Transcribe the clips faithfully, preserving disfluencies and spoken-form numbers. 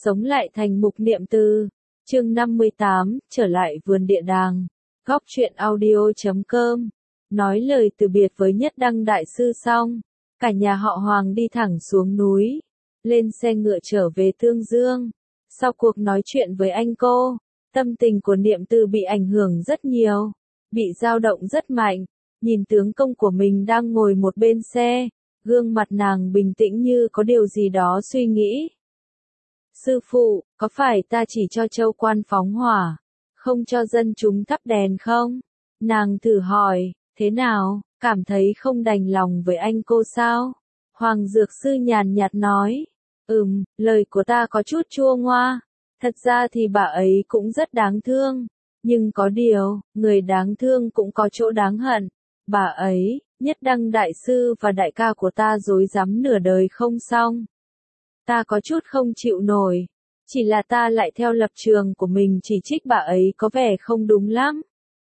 Sống lại thành mục niệm từ. Chương năm mươi tám, trở lại vườn địa đàng. Góc truyện audio chấm com. Nói lời từ biệt với Nhất Đăng Đại Sư xong, cả nhà họ Hoàng đi thẳng xuống núi, lên xe ngựa trở về Tương Dương. Sau cuộc nói chuyện với anh cô, tâm tình của Niệm Từ bị ảnh hưởng rất nhiều, bị dao động rất mạnh. Nhìn tướng công của mình đang ngồi một bên xe, gương mặt nàng bình tĩnh như có điều gì đó suy nghĩ. Sư phụ, có phải ta chỉ cho châu quan phóng hỏa, không cho dân chúng thắp đèn không? Nàng thử hỏi, thế nào, cảm thấy không đành lòng với anh cô sao? Hoàng Dược Sư nhàn nhạt nói, ừm, lời của ta có chút chua ngoa, thật ra thì bà ấy cũng rất đáng thương, nhưng có điều, người đáng thương cũng có chỗ đáng hận. Bà ấy, Nhất Đăng Đại Sư và đại ca của ta dối rắm nửa đời không xong. Ta có chút không chịu nổi, chỉ là ta lại theo lập trường của mình chỉ trích bà ấy có vẻ không đúng lắm.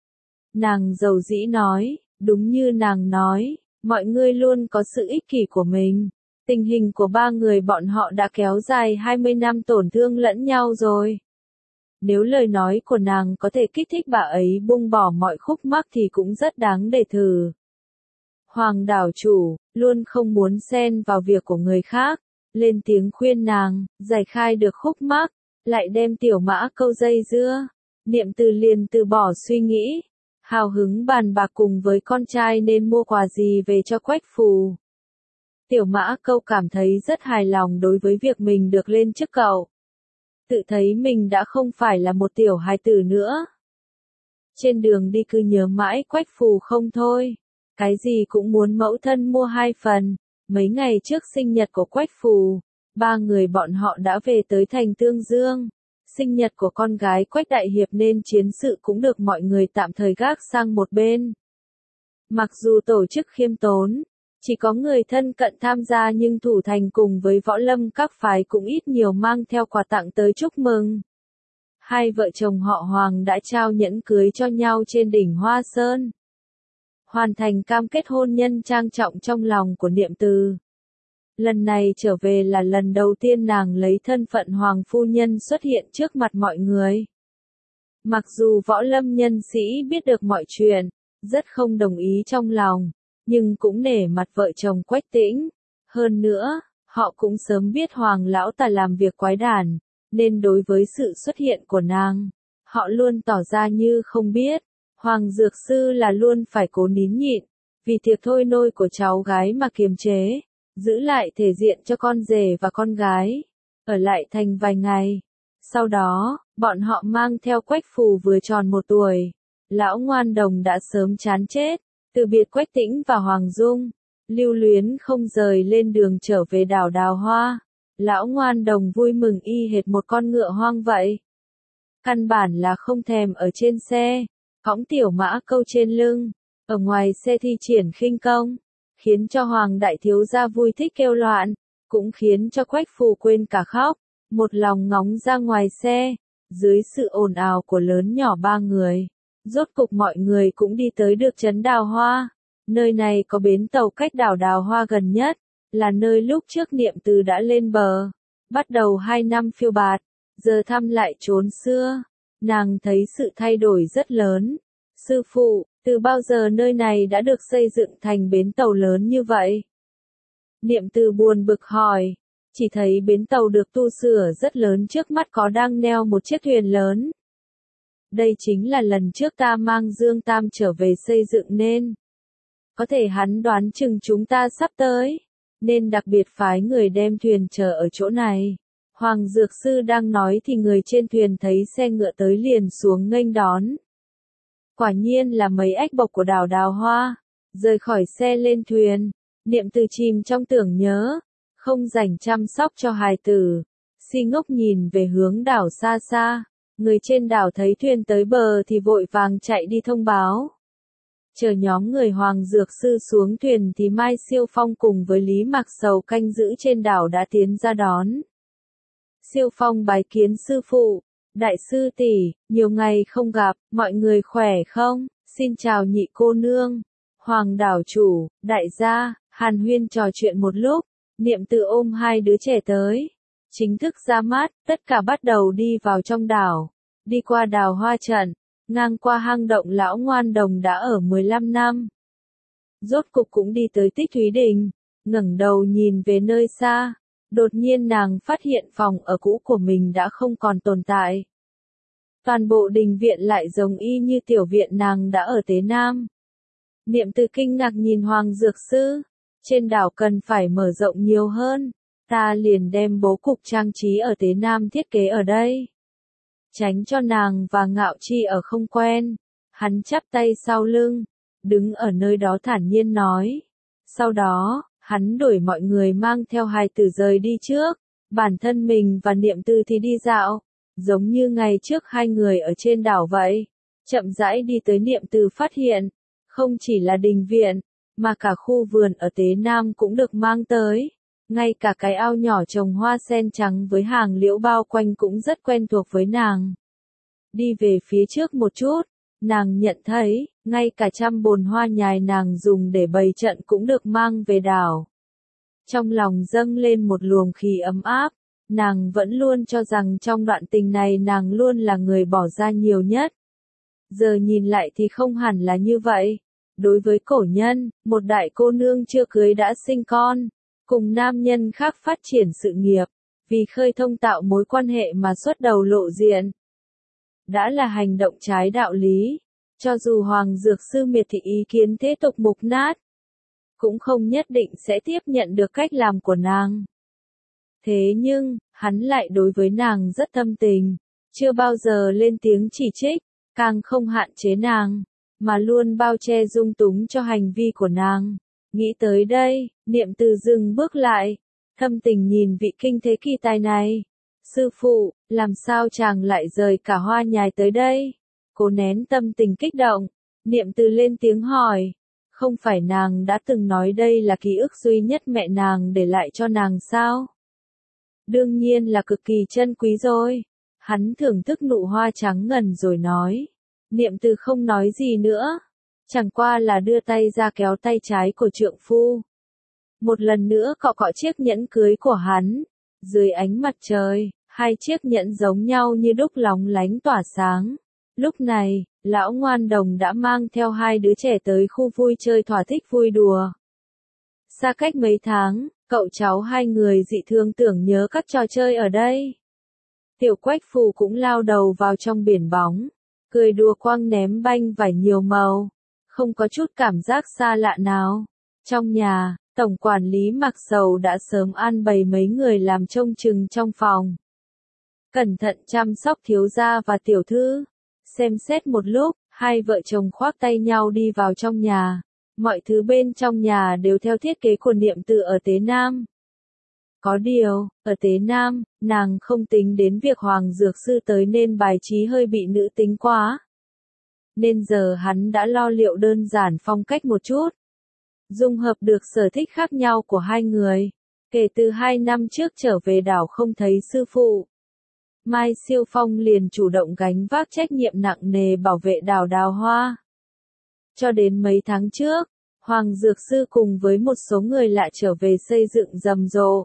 Nàng dầu dĩ nói, đúng như nàng nói, mọi người luôn có sự ích kỷ của mình. Tình hình của ba người bọn họ đã kéo dài hai mươi năm tổn thương lẫn nhau rồi. Nếu lời nói của nàng có thể kích thích bà ấy buông bỏ mọi khúc mắc thì cũng rất đáng để thử. Hoàng đảo chủ, luôn không muốn xen vào việc của người khác, lên tiếng khuyên nàng, giải khai được khúc mắc, lại đem Tiểu Mã câu dây dưa. Niệm Từ liền từ bỏ suy nghĩ, hào hứng bàn bạc cùng với con trai nên mua quà gì về cho Quách Phù. Tiểu Mã câu cảm thấy rất hài lòng đối với việc mình được lên chức cậu. Tự thấy mình đã không phải là một tiểu hài tử nữa. Trên đường đi cứ nhớ mãi Quách Phù không thôi. Cái gì cũng muốn mẫu thân mua hai phần. Mấy ngày trước sinh nhật của Quách Phù, ba người bọn họ đã về tới thành Tương Dương. Sinh nhật của con gái Quách Đại Hiệp nên chiến sự cũng được mọi người tạm thời gác sang một bên. Mặc dù tổ chức khiêm tốn, chỉ có người thân cận tham gia nhưng thủ thành cùng với võ lâm các phái cũng ít nhiều mang theo quà tặng tới chúc mừng. Hai vợ chồng họ Hoàng đã trao nhẫn cưới cho nhau trên đỉnh Hoa Sơn. Hoàn thành cam kết hôn nhân trang trọng trong lòng của Niệm Từ. Lần này trở về là lần đầu tiên nàng lấy thân phận Hoàng phu nhân xuất hiện trước mặt mọi người. Mặc dù võ lâm nhân sĩ biết được mọi chuyện, rất không đồng ý trong lòng, nhưng cũng nể mặt vợ chồng Quách Tĩnh. Hơn nữa, họ cũng sớm biết Hoàng lão ta làm việc quái đản, nên đối với sự xuất hiện của nàng, họ luôn tỏ ra như không biết. Hoàng Dược Sư là luôn phải cố nín nhịn, vì tiệc thôi nôi của cháu gái mà kiềm chế, giữ lại thể diện cho con rể và con gái, ở lại thành vài ngày. Sau đó, bọn họ mang theo Quách Phù vừa tròn một tuổi. Lão Ngoan Đồng đã sớm chán chết, từ biệt Quách Tĩnh và Hoàng Dung, lưu luyến không rời lên đường trở về đảo Đào Hoa. Lão Ngoan Đồng vui mừng y hệt một con ngựa hoang vậy. Căn bản là không thèm ở trên xe, cõng Tiểu Mã câu trên lưng, ở ngoài xe thi triển khinh công, khiến cho Hoàng đại thiếu gia vui thích kêu loạn, cũng khiến cho Quách Phù quên cả khóc, một lòng ngóng ra ngoài xe. Dưới sự ồn ào của lớn nhỏ ba người, rốt cục mọi người cũng đi tới được trấn Đào Hoa. Nơi này có bến tàu cách đảo Đào Hoa gần nhất, là nơi lúc trước Niệm Từ đã lên bờ, bắt đầu hai năm phiêu bạt, giờ thăm lại chốn xưa. Nàng thấy sự thay đổi rất lớn. Sư phụ, từ bao giờ nơi này đã được xây dựng thành bến tàu lớn như vậy? Niệm Từ buồn bực hỏi, chỉ thấy bến tàu được tu sửa rất lớn, trước mắt có đang neo một chiếc thuyền lớn. Đây chính là lần trước ta mang Dương Tam trở về xây dựng nên. Có thể hắn đoán chừng chúng ta sắp tới, nên đặc biệt phái người đem thuyền chờ ở chỗ này. Hoàng Dược Sư đang nói thì người trên thuyền thấy xe ngựa tới liền xuống nghênh đón. Quả nhiên là mấy ách bộc của đảo Đào Hoa. Rời khỏi xe lên thuyền, Niệm Từ chìm trong tưởng nhớ, không rảnh chăm sóc cho hài tử, si ngốc nhìn về hướng đảo xa xa. Người trên đảo thấy thuyền tới bờ thì vội vàng chạy đi thông báo. Chờ nhóm người Hoàng Dược Sư xuống thuyền thì Mai Siêu Phong cùng với Lý Mạc Sầu canh giữ trên đảo đã tiến ra đón. Siêu Phong bái kiến sư phụ, đại sư tỷ, nhiều ngày không gặp, mọi người khỏe không? Xin chào nhị cô nương, Hoàng đảo chủ, đại gia. Hàn huyên trò chuyện một lúc, Niệm Từ ôm hai đứa trẻ tới. chính thức ra mắt, tất cả bắt đầu đi vào trong đảo, đi qua đào hoa trận, ngang qua hang động lão ngoan đồng đã ở mười lăm năm. Rốt cục cũng đi tới Tích Thúy Đình, ngẩng đầu nhìn về nơi xa, đột nhiên nàng phát hiện phòng ở cũ của mình đã không còn tồn tại. Toàn bộ đình viện lại giống y như tiểu viện nàng đã ở Tế Nam. Niệm Từ kinh ngạc nhìn Hoàng Dược Sư, trên đảo cần phải mở rộng nhiều hơn, ta liền đem bố cục trang trí ở Tế Nam thiết kế ở đây. Tránh cho nàng và Ngạo Chi ở không quen, hắn chắp tay sau lưng, đứng ở nơi đó thản nhiên nói. Sau đó, hắn đuổi mọi người mang theo hài tử rời đi trước, bản thân mình và Niệm Từ thì đi dạo, giống như ngày trước hai người ở trên đảo vậy. Chậm rãi đi tới Niệm Từ phát hiện, không chỉ là đình viện, mà cả khu vườn ở Tế Nam cũng được mang tới. Ngay cả cái ao nhỏ trồng hoa sen trắng với hàng liễu bao quanh cũng rất quen thuộc với nàng. Đi về phía trước một chút, nàng nhận thấy, ngay cả trăm bồn hoa nhài nàng dùng để bày trận cũng được mang về đảo. Trong lòng dâng lên một luồng khí ấm áp, nàng vẫn luôn cho rằng trong đoạn tình này nàng luôn là người bỏ ra nhiều nhất. Giờ nhìn lại thì không hẳn là như vậy. Đối với cổ nhân, một đại cô nương chưa cưới đã sinh con, cùng nam nhân khác phát triển sự nghiệp, vì khơi thông tạo mối quan hệ mà xuất đầu lộ diện. Đã là hành động trái đạo lý, cho dù Hoàng Dược Sư miệt thị ý kiến thế tục mục nát, cũng không nhất định sẽ tiếp nhận được cách làm của nàng. Thế nhưng, hắn lại đối với nàng rất thâm tình, chưa bao giờ lên tiếng chỉ trích, càng không hạn chế nàng, mà luôn bao che dung túng cho hành vi của nàng. Nghĩ tới đây, Niệm Từ dừng bước lại, thâm tình nhìn vị kinh thế kỳ tài này. Sư phụ, làm sao chàng lại rời cả hoa nhài tới đây? Cố nén tâm tình kích động, Niệm Từ lên tiếng hỏi. Không phải nàng đã từng nói đây là ký ức duy nhất mẹ nàng để lại cho nàng sao? Đương nhiên là cực kỳ chân quý rồi. Hắn thưởng thức nụ hoa trắng ngần rồi nói. Niệm Từ không nói gì nữa, chẳng qua là đưa tay ra kéo tay trái của trượng phu. Một lần nữa cọ cọ chiếc nhẫn cưới của hắn, dưới ánh mặt trời, hai chiếc nhẫn giống nhau như đúc lóng lánh tỏa sáng. Lúc này, lão ngoan đồng đã mang theo hai đứa trẻ tới khu vui chơi thỏa thích vui đùa. Xa cách mấy tháng, cậu cháu hai người dị thương tưởng nhớ các trò chơi ở đây. Tiểu Quách Phù cũng lao đầu vào trong biển bóng, cười đùa quăng ném banh vải nhiều màu, không có chút cảm giác xa lạ nào. Trong nhà, tổng quản lý Mặc Sầu đã sớm an bày mấy người làm trông chừng trong phòng. Cẩn thận chăm sóc thiếu gia và tiểu thư. Xem xét một lúc, hai vợ chồng khoác tay nhau đi vào trong nhà. Mọi thứ bên trong nhà đều theo thiết kế của Niệm Từ ở Tế Nam. Có điều, ở Tế Nam, nàng không tính đến việc Hoàng Dược Sư tới nên bài trí hơi bị nữ tính quá. Nên giờ hắn đã lo liệu đơn giản phong cách một chút. Dung hợp được sở thích khác nhau của hai người. Kể từ hai năm trước trở về đảo không thấy sư phụ, Mai Siêu Phong liền chủ động gánh vác trách nhiệm nặng nề bảo vệ đảo Đào Hoa. Cho đến mấy tháng trước, Hoàng Dược Sư cùng với một số người lạ trở về xây dựng rầm rộ.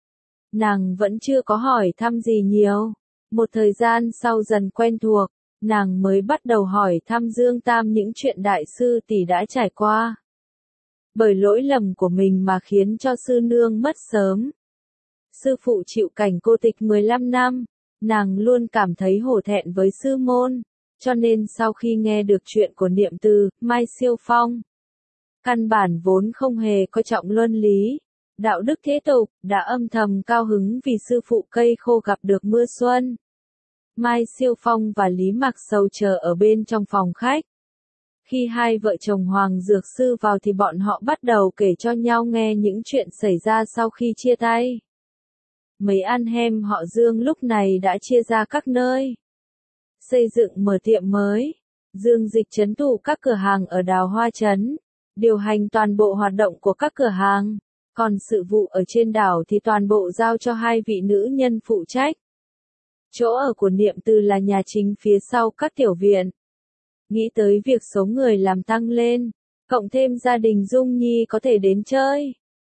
Nàng vẫn chưa có hỏi thăm gì nhiều. Một thời gian sau dần quen thuộc, nàng mới bắt đầu hỏi thăm Dương Tam những chuyện đại sư tỷ đã trải qua. Bởi lỗi lầm của mình mà khiến cho sư nương mất sớm. Sư phụ chịu cảnh cô tịch mười lăm năm, nàng luôn cảm thấy hổ thẹn với sư môn, cho nên sau khi nghe được chuyện của Niệm Từ, Mai Siêu Phong, căn bản vốn không hề coi trọng luân lý, đạo đức thế tục, đã âm thầm cao hứng vì sư phụ cây khô gặp được mưa xuân. Mai Siêu Phong và Lý Mặc Sầu chờ ở bên trong phòng khách. Khi hai vợ chồng Hoàng Dược Sư vào thì bọn họ bắt đầu kể cho nhau nghe những chuyện xảy ra sau khi chia tay. Mấy anh em họ Dương lúc này đã chia ra các nơi. Xây dựng mở tiệm mới. Dương Dịch trấn thủ các cửa hàng ở Đào Hoa Trấn. Điều hành toàn bộ hoạt động của các cửa hàng. Còn sự vụ ở trên đảo thì toàn bộ giao cho hai vị nữ nhân phụ trách. Chỗ ở của Niệm Từ là nhà chính phía sau các tiểu viện. Nghĩ tới việc số người làm tăng lên, cộng thêm gia đình Dung Nhi có thể đến chơi,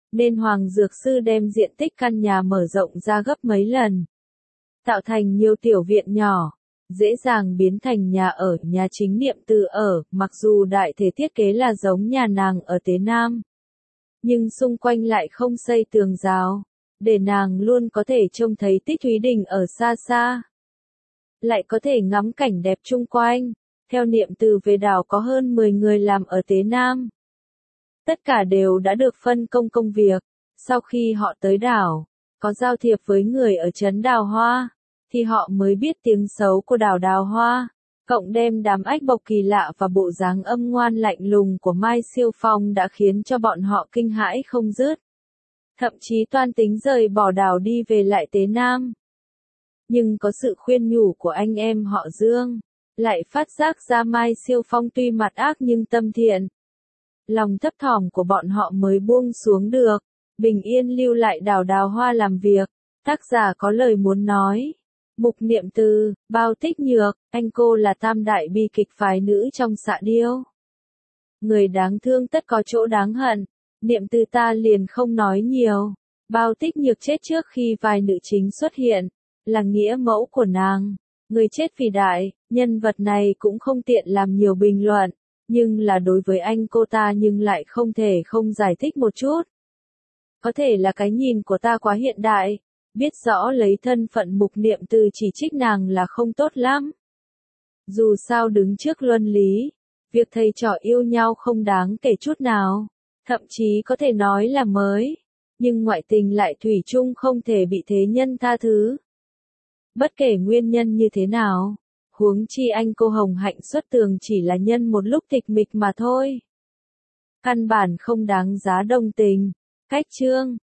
nên Hoàng Dược Sư đem diện tích căn nhà mở rộng ra gấp mấy lần, tạo thành nhiều tiểu viện nhỏ, dễ dàng biến thành nhà ở. Nhà chính Niệm Từ ở, mặc dù đại thể thiết kế là giống nhà nàng ở Tế Nam, nhưng xung quanh lại không xây tường rào, để nàng luôn có thể trông thấy Tích Thúy Đình ở xa xa, lại có thể ngắm cảnh đẹp chung quanh. Theo Niệm Từ về đảo có hơn mười người làm ở Tế Nam. Tất cả đều đã được phân công công việc. Sau khi họ tới đảo, có giao thiệp với người ở trấn Đào Hoa, thì họ mới biết tiếng xấu của đảo Đào Hoa. Cộng đem đám ách bộc kỳ lạ và bộ dáng âm ngoan lạnh lùng của Mai Siêu Phong đã khiến cho bọn họ kinh hãi không dứt. Thậm chí toan tính rời bỏ đảo đi về lại Tế Nam. Nhưng có sự khuyên nhủ của anh em họ Dương, lại phát giác ra Mai Siêu Phong tuy mặt ác nhưng tâm thiện. Lòng thấp thỏm của bọn họ mới buông xuống được, bình yên lưu lại đảo Đào Hoa làm việc. Tác giả có lời muốn nói. Mục Niệm Từ, Bao Tích Nhược, anh cô là tam đại bi kịch phái nữ trong Xạ Điêu. Người đáng thương tất có chỗ đáng hận, Niệm Từ ta liền không nói nhiều. Bao Tích Nhược chết trước khi vai nữ chính xuất hiện, là nghĩa mẫu của nàng. Người chết vì đại, nhân vật này cũng không tiện làm nhiều bình luận, nhưng là đối với anh cô ta nhưng lại không thể không giải thích một chút. Có thể là cái nhìn của ta quá hiện đại, biết rõ lấy thân phận Mục Niệm Từ chỉ trích nàng là không tốt lắm. Dù sao đứng trước luân lý, việc thầy trò yêu nhau không đáng kể chút nào, thậm chí có thể nói là mới, nhưng ngoại tình lại thủy chung không thể bị thế nhân tha thứ. Bất kể nguyên nhân như thế nào, huống chi anh cô Hồng Hạnh xuất tường chỉ là nhân một lúc tịch mịch mà thôi. Căn bản không đáng giá đồng tình. Cách chương